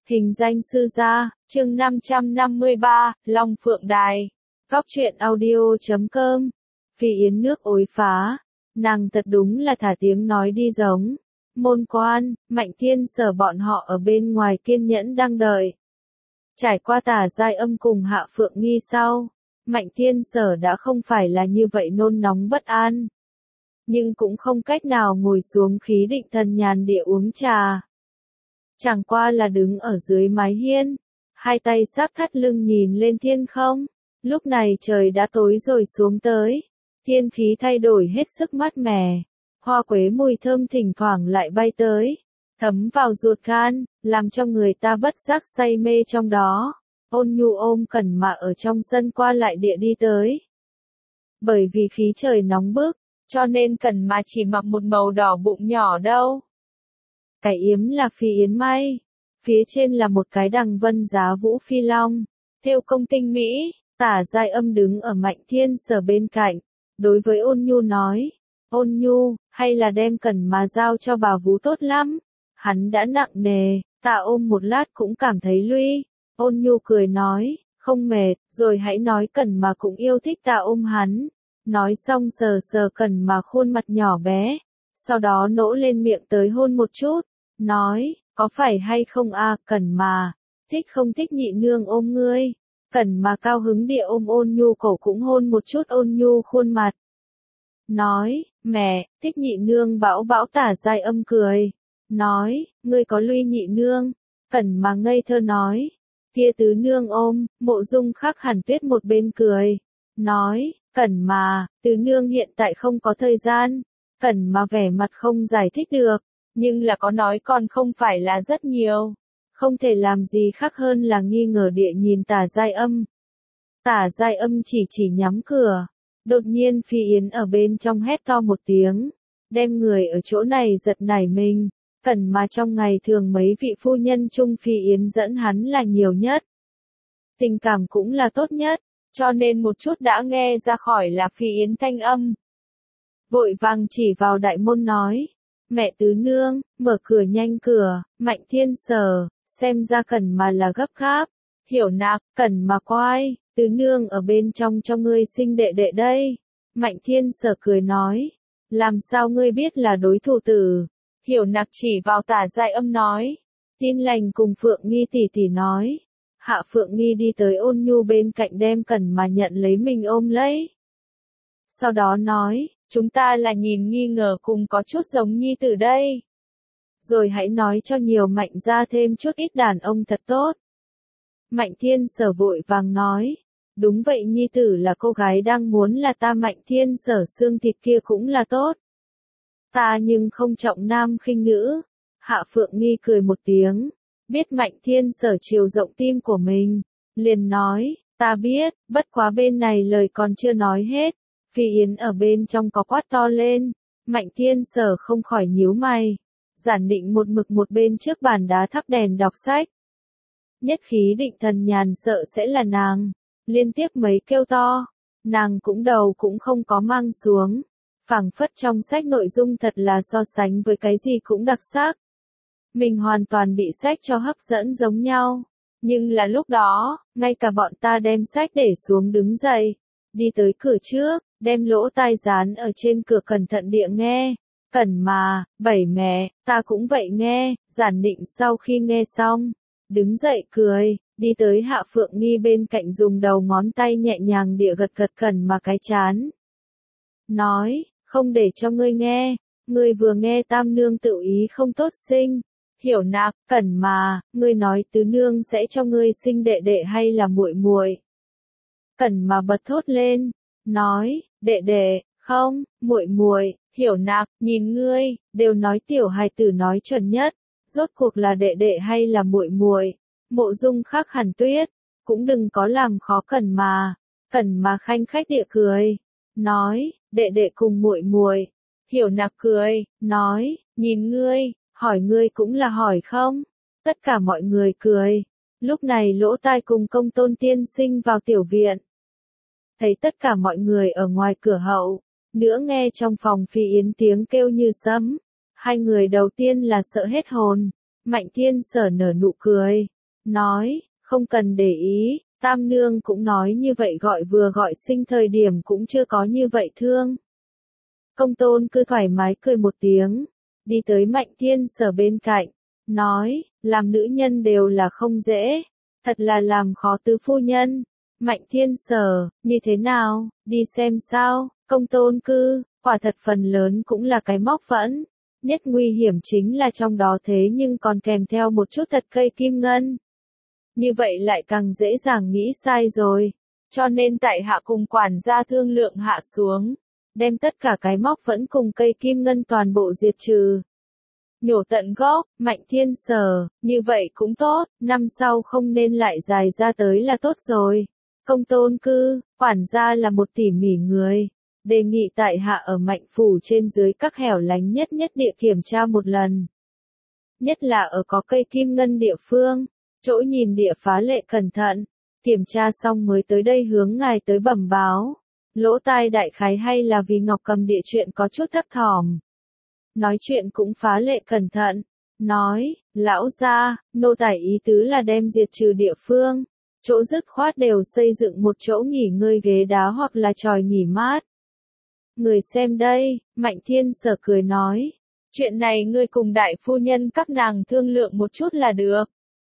Hình danh sư gia, chương 553, Long Phượng Đài. Góc truyện audio.com. Phi Yến nước ối phá. Nàng thật đúng là thả tiếng nói đi giống. Môn quan, Mạnh Thiên Sở bọn họ ở bên ngoài kiên nhẫn đang đợi. Trải qua Tả Giai Âm cùng Hạ Phượng Nghi sau, Mạnh Thiên Sở đã không phải là như vậy nôn nóng bất an. Nhưng cũng không cách nào ngồi xuống khí định thần nhàn địa uống trà. Chẳng qua là đứng ở dưới mái hiên, hai tay sáp thắt lưng nhìn lên thiên không. Lúc này trời đã tối rồi xuống tới, thiên khí thay đổi hết sức mát mẻ, hoa quế mùi thơm thỉnh thoảng lại bay tới, thấm vào ruột gan, làm cho người ta bất giác say mê trong đó. Ôn Nhu ôm Cẩn Mà ở trong sân qua lại địa đi tới. Bởi vì khí trời nóng bức, cho nên Cẩn Mà chỉ mặc một màu đỏ bụng nhỏ đâu. Cái yếm là phi yến may, phía trên là một cái đằng vân giá vũ phi long, thêu công tinh mỹ. Tả Giai Âm đứng ở Mạnh Thiên Sở bên cạnh, đối với Ôn Nhu nói, Ôn Nhu, hay là đem Cẩn Mà giao cho bà vú tốt lắm, hắn đã nặng nề, ta ôm một lát cũng cảm thấy luy. Ôn Nhu cười nói, không mệt, rồi hãy nói Cẩn Mà cũng yêu thích ta ôm hắn. Nói xong sờ sờ Cẩn Mà khuôn mặt nhỏ bé, sau đó nỗ lên miệng tới hôn một chút, nói, có phải hay không a, Cẩn Mà, thích không thích nhị nương ôm ngươi. Cẩn Mà cao hứng địa ôm Ôn Nhu cổ cũng hôn một chút Ôn Nhu khuôn mặt. Nói, mẹ, thích nhị nương bão bão. Tả Giai Âm cười. Nói, ngươi có luy nhị nương. Cẩn Mà ngây thơ nói, kia tứ nương ôm. Mộ Dung Khắc Hàn Tuyết một bên cười. Nói, Cẩn Mà, tứ nương hiện tại không có thời gian. Cẩn Mà vẻ mặt không giải thích được, nhưng là có nói còn không phải là rất nhiều. Không thể làm gì khác hơn là nghi ngờ địa nhìn Tả Giai Âm. Tả Giai Âm chỉ nhắm cửa. Đột nhiên Phi Yến ở bên trong hét to một tiếng, đem người ở chỗ này giật nảy mình. Cẩn Mà trong ngày thường mấy vị phu nhân chung Phi Yến dẫn hắn là nhiều nhất. Tình cảm cũng là tốt nhất, cho nên một chút đã nghe ra khỏi là Phi Yến thanh âm. Vội vàng chỉ vào đại môn nói, mẹ tứ nương, mở cửa nhanh cửa. Mạnh Thiên Sở, xem ra Cẩn Mà là gấp gáp. Hiểu nạc, Cẩn Mà quay, tứ nương ở bên trong cho ngươi sinh đệ đệ đây. Mạnh Thiên Sở cười nói, làm sao ngươi biết là đối thủ tử? Hiểu nạc chỉ vào Tả Giai Âm nói, Tin Lành cùng Phượng Nghi tỷ tỷ nói. Hạ Phượng Nghi đi tới Ôn Nhu bên cạnh đem Cẩn Mà nhận lấy mình ôm lấy. Sau đó nói, chúng ta là nhìn nghi ngờ cùng có chút giống nhi tử đây. Rồi hãy nói cho nhiều Mạnh ra thêm chút ít đàn ông thật tốt. Mạnh Thiên Sở vội vàng nói, đúng vậy nhi tử là cô gái đang muốn là ta. Mạnh Thiên Sở xương thịt kia cũng là tốt. Ta nhưng không trọng nam khinh nữ. Hạ Phượng Nghi cười một tiếng, biết Mạnh Thiên Sở chiều rộng tim của mình, liền nói, ta biết, bất quá bên này lời còn chưa nói hết. Phi Yến ở bên trong có quát to lên, Mạnh Thiên Sở không khỏi nhíu mày. Giản Định một mực một bên trước bàn đá thắp đèn đọc sách. Nhất khí định thần nhàn sợ sẽ là nàng, liên tiếp mấy kêu to, nàng cũng đầu cũng không có mang xuống, phảng phất trong sách nội dung thật là so sánh với cái gì cũng đặc sắc. Mình hoàn toàn bị sách cho hấp dẫn giống nhau, nhưng là lúc đó, ngay cả bọn ta đem sách để xuống đứng dậy, đi tới cửa trước, đem lỗ tai dán ở trên cửa cẩn thận địa nghe. Cẩn Mà, bảy mẹ, ta cũng vậy nghe. Giản Định sau khi nghe xong, đứng dậy cười, đi tới Hạ Phượng Nghi bên cạnh dùng đầu ngón tay nhẹ nhàng địa gật gật Cẩn Mà cái trán. Nói, không để cho ngươi nghe, ngươi vừa nghe tam nương tự ý không tốt sinh. Hiểu nạc, Cẩn Mà, ngươi nói tứ nương sẽ cho ngươi sinh đệ đệ hay là muội muội? Cẩn Mà bật thốt lên, nói, đệ đệ, không, muội muội. Hiểu nạc, nhìn ngươi, đều nói tiểu hài tử nói chuẩn nhất, rốt cuộc là đệ đệ hay là muội muội? Mộ Dung Khắc Hàn Tuyết, cũng đừng có làm khó Cẩn Mà. Cẩn Mà khanh khách địa cười, nói, đệ đệ cùng muội muội. Hiểu nạc cười, nói, nhìn ngươi, hỏi ngươi cũng là hỏi không? Tất cả mọi người cười. Lúc này Lỗ Tai cùng Công Tôn tiên sinh vào tiểu viện. Thấy tất cả mọi người ở ngoài cửa hậu, nữa nghe trong phòng Phi Yến tiếng kêu như sấm. Hai người đầu tiên là sợ hết hồn. Mạnh Thiên Sở nở nụ cười, nói, không cần để ý, Tam Nương cũng nói như vậy vừa gọi sinh thời điểm cũng chưa có như vậy thương. Công Tôn cứ thoải mái cười một tiếng, đi tới Mạnh Thiên Sở bên cạnh, nói, làm nữ nhân đều là không dễ, thật là làm khó tứ phu nhân. Mạnh Thiên Sở, như thế nào, đi xem sao, Công Tôn Cư, quả thật phần lớn cũng là cái móc vẫn. Nhất nguy hiểm chính là trong đó thế nhưng còn kèm theo một chút thật cây kim ngân. Như vậy lại càng dễ dàng nghĩ sai rồi. Cho nên tại hạ cùng quản gia thương lượng hạ xuống. Đem tất cả cái móc vẫn cùng cây kim ngân toàn bộ diệt trừ. Nhổ tận gốc, Mạnh Thiên Sở, như vậy cũng tốt, năm sau không nên lại dài ra tới là tốt rồi. Công Tôn Cư, quản gia là một tỉ mỉ người. Đề nghị tại hạ ở Mạnh Phủ trên dưới các hẻo lánh nhất địa kiểm tra một lần. Nhất là ở có cây kim ngân địa phương, chỗ nhìn địa phá lệ cẩn thận, kiểm tra xong mới tới đây hướng ngài tới bẩm báo. Lỗ tai đại khái hay là vì Ngọc Cầm địa chuyện có chút thấp thỏm. Nói chuyện cũng phá lệ cẩn thận, nói, lão gia, nô tài ý tứ là đem diệt trừ địa phương, chỗ dứt khoát đều xây dựng một chỗ nghỉ ngơi ghế đá hoặc là chòi nghỉ mát. Người xem đây, Mạnh Thiên Sở cười nói, chuyện này ngươi cùng đại phu nhân các nàng thương lượng một chút là được.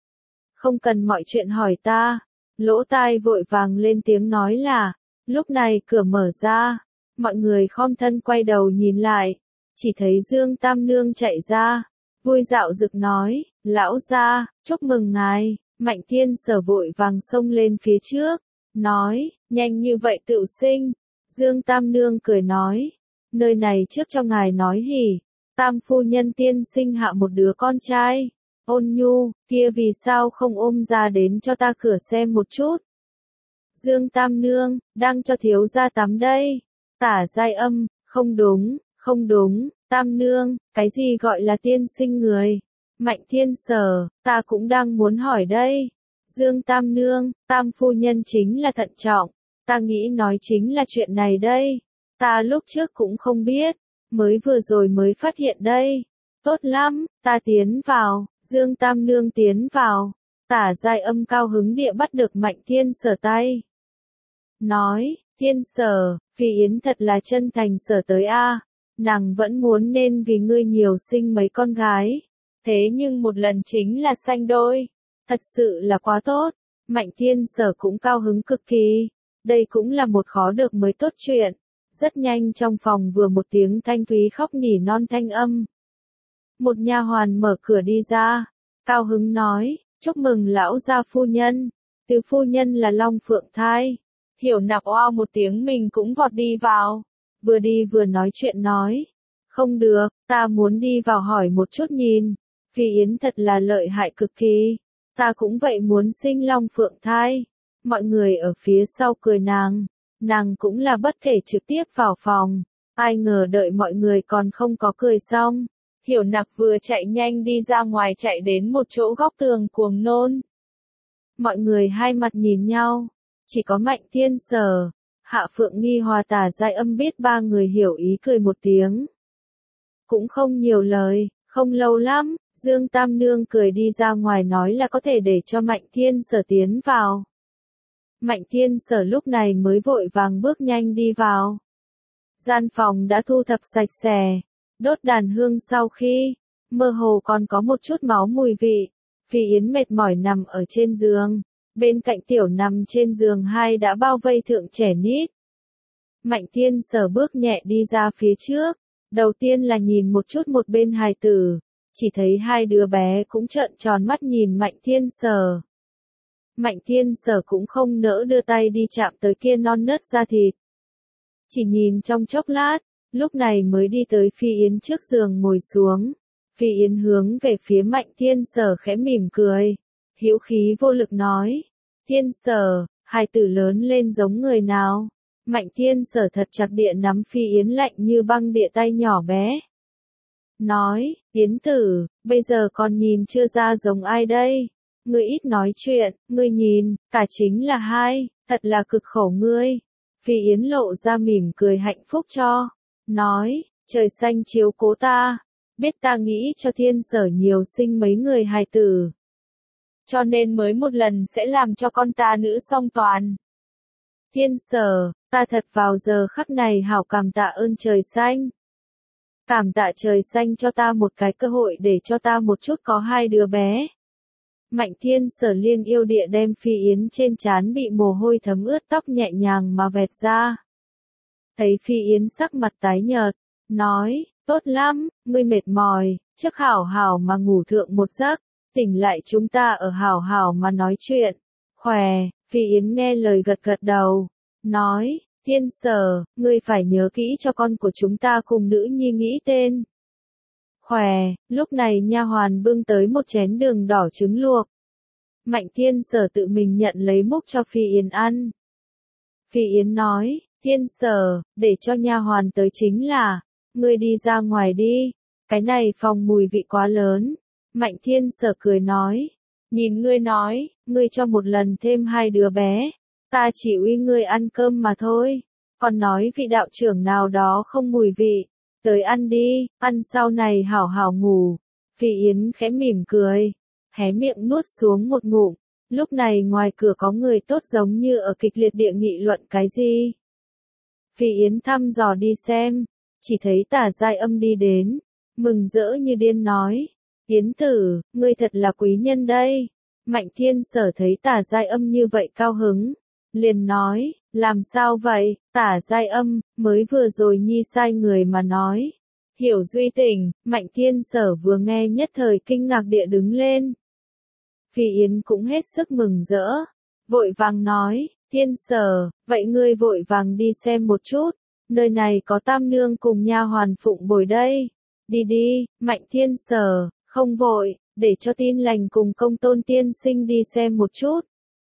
Không cần mọi chuyện hỏi ta, lỗ tai vội vàng lên tiếng nói là, lúc này cửa mở ra, mọi người khom thân quay đầu nhìn lại, chỉ thấy Dương Tam Nương chạy ra, vui dạo rực nói, lão gia, chúc mừng ngài. Mạnh Thiên Sở vội vàng xông lên phía trước, nói, nhanh như vậy tựu sinh. Dương Tam Nương cười nói, nơi này trước cho ngài nói hỉ, Tam phu nhân tiên sinh hạ một đứa con trai. Ôn Nhu, kia vì sao không ôm ra đến cho ta cửa xem một chút. Dương Tam Nương, đang cho thiếu gia tắm đây. Tả Giai Âm, không đúng, Tam Nương, cái gì gọi là tiên sinh người? Mạnh Thiên Sở, ta cũng đang muốn hỏi đây. Dương Tam Nương, Tam phu nhân chính là thận trọng, ta nghĩ nói chính là chuyện này đây. Ta lúc trước cũng không biết, mới vừa rồi mới phát hiện đây. Tốt lắm, ta tiến vào, Dương Tam Nương tiến vào. Tả Giai Âm cao hứng địa bắt được Mạnh Thiên Sở tay. Nói, Thiên Sở, Phi Yến thật là chân thành sở tới a, nàng vẫn muốn nên vì ngươi nhiều sinh mấy con gái. Thế nhưng một lần chính là sanh đôi. Thật sự là quá tốt. Mạnh Thiên Sở cũng cao hứng cực kỳ. Đây cũng là một khó được mới tốt chuyện. Rất nhanh trong phòng vừa một tiếng thanh thúy khóc nỉ non thanh âm. Một nha hoàn mở cửa đi ra. Cao hứng nói, chúc mừng lão gia phu nhân. Tứ phu nhân là Long Phượng thai. Hiểu Nặc oao một tiếng mình cũng vọt đi vào. Vừa đi vừa nói chuyện nói. Không được, ta muốn đi vào hỏi một chút nhìn. Phi Yến thật là lợi hại cực kỳ. Ta cũng vậy muốn sinh Long Phượng thai. Mọi người ở phía sau cười nàng. Nàng cũng là bất thể trực tiếp vào phòng. Ai ngờ đợi mọi người còn không có cười xong. Hiểu Nặc vừa chạy nhanh đi ra ngoài chạy đến một chỗ góc tường cuồng nôn. Mọi người hai mặt nhìn nhau. Chỉ có Mạnh Thiên Sở, Hạ Phượng Nghi Hòa Tả Giai Âm biết ba người hiểu ý cười một tiếng. Cũng không nhiều lời, không lâu lắm, Dương Tam Nương cười đi ra ngoài nói là có thể để cho Mạnh Thiên Sở tiến vào. Mạnh Thiên Sở lúc này mới vội vàng bước nhanh đi vào. Gian phòng đã thu thập sạch sẽ, đốt đàn hương sau khi, mơ hồ còn có một chút máu mùi vị. Phi Yến mệt mỏi nằm ở trên giường. Bên cạnh tiểu nằm trên giường hai đã bao vây thượng trẻ nít. Mạnh Thiên Sở bước nhẹ đi ra phía trước. Đầu tiên là nhìn một chút một bên hài tử. Chỉ thấy hai đứa bé cũng trợn tròn mắt nhìn Mạnh Thiên Sở. Mạnh Thiên Sở cũng không nỡ đưa tay đi chạm tới kia non nớt da thịt. Chỉ nhìn trong chốc lát, lúc này mới đi tới Phi Yến trước giường ngồi xuống. Phi Yến hướng về phía Mạnh Thiên Sở khẽ mỉm cười. Hữu khí vô lực nói, Thiên Sở, hài tử lớn lên giống người nào? Mạnh Thiên Sở thật chặt địa nắm Phi Yến lạnh như băng địa tay nhỏ bé. Nói, Yến tử, bây giờ còn nhìn chưa ra giống ai đây? Ngươi ít nói chuyện, ngươi nhìn, cả chính là hai, thật là cực khổ ngươi. Phi Yến lộ ra mỉm cười hạnh phúc cho. Nói, trời xanh chiếu cố ta, biết ta nghĩ cho Thiên Sở nhiều sinh mấy người hài tử. cho nên mới một lần sẽ làm cho con ta nữ song toàn. Thiên Sở, ta thật vào giờ khắc này hảo cảm tạ ơn trời xanh. Cảm tạ trời xanh cho ta một cái cơ hội để cho ta một chút có hai đứa bé. Mạnh Thiên Sở liên yêu địa đem Phi Yến trên trán bị mồ hôi thấm ướt tóc nhẹ nhàng mà vẹt ra. Thấy Phi Yến sắc mặt tái nhợt, nói, tốt lắm, ngươi mệt mỏi, trước hảo hảo mà ngủ thượng một giấc, tỉnh lại chúng ta ở hảo hảo mà nói chuyện. Khỏe, Phi Yến nghe lời gật gật đầu, nói, Thiên Sở, ngươi phải nhớ kỹ cho con của chúng ta cùng nữ nhi nghĩ tên. Khỏe, lúc này nha hoàn bưng tới một chén đường đỏ trứng luộc. Mạnh Thiên Sở tự mình nhận lấy múc cho Phi Yến ăn. Phi Yến nói, Thiên Sở, để cho nha hoàn tới chính là, ngươi đi ra ngoài đi, cái này phòng mùi vị quá lớn. Mạnh Thiên Sở cười nói, nhìn ngươi nói, ngươi cho một lần thêm hai đứa bé, ta chỉ uy ngươi ăn cơm mà thôi, còn nói vị đạo trưởng nào đó không mùi vị, tới ăn đi, ăn sau này hảo hảo ngủ. Phi Yến khẽ mỉm cười, hé miệng nuốt xuống một ngụm, lúc này ngoài cửa có người tốt giống như ở kịch liệt địa nghị luận cái gì. Phi Yến thăm dò đi xem, chỉ thấy Tả Giai Âm đi đến, mừng rỡ như điên nói, Yến tử, ngươi thật là quý nhân đây. Mạnh Thiên Sở thấy Tả Giai Âm như vậy cao hứng, liền nói, làm sao vậy, Tả Giai Âm, mới vừa rồi nhi sai người mà nói. Hiểu Duy tỉnh, Mạnh Thiên Sở vừa nghe nhất thời kinh ngạc địa đứng lên. Phi Yến cũng hết sức mừng rỡ, vội vàng nói, Thiên Sở, vậy ngươi vội vàng đi xem một chút, nơi này có Tam Nương cùng nha hoàn phụng bồi đây. Đi đi, Mạnh Thiên Sở, không vội, để cho Tin Lành cùng Công Tôn tiên sinh đi xem một chút.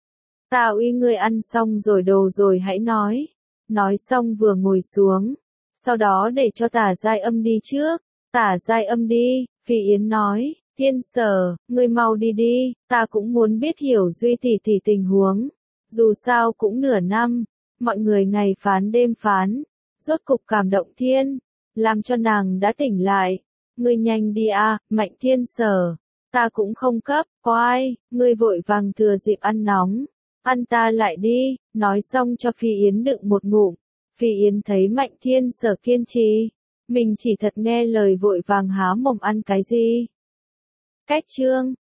Ta uy ngươi ăn xong rồi đồ rồi hãy nói. Nói xong vừa ngồi xuống, sau đó để cho Tả Giai Âm đi trước. Tả Giai Âm đi, Phi Yến nói, Thiên Sở, ngươi mau đi đi, ta cũng muốn biết Hiểu Duy tỷ tỷ tình huống. Dù sao cũng nửa năm, mọi người ngày phán đêm phán, rốt cục cảm động thiên, làm cho nàng đã tỉnh lại. Ngươi nhanh đi a, Mạnh Thiên Sở, ta cũng không cấp, quái, ngươi vội vàng thừa dịp ăn nóng, ăn ta lại đi, nói xong cho Phi Yến đựng một ngụm. Phi Yến thấy Mạnh Thiên Sở kiên trì, mình chỉ thật nghe lời vội vàng há mồm ăn cái gì. Cách chương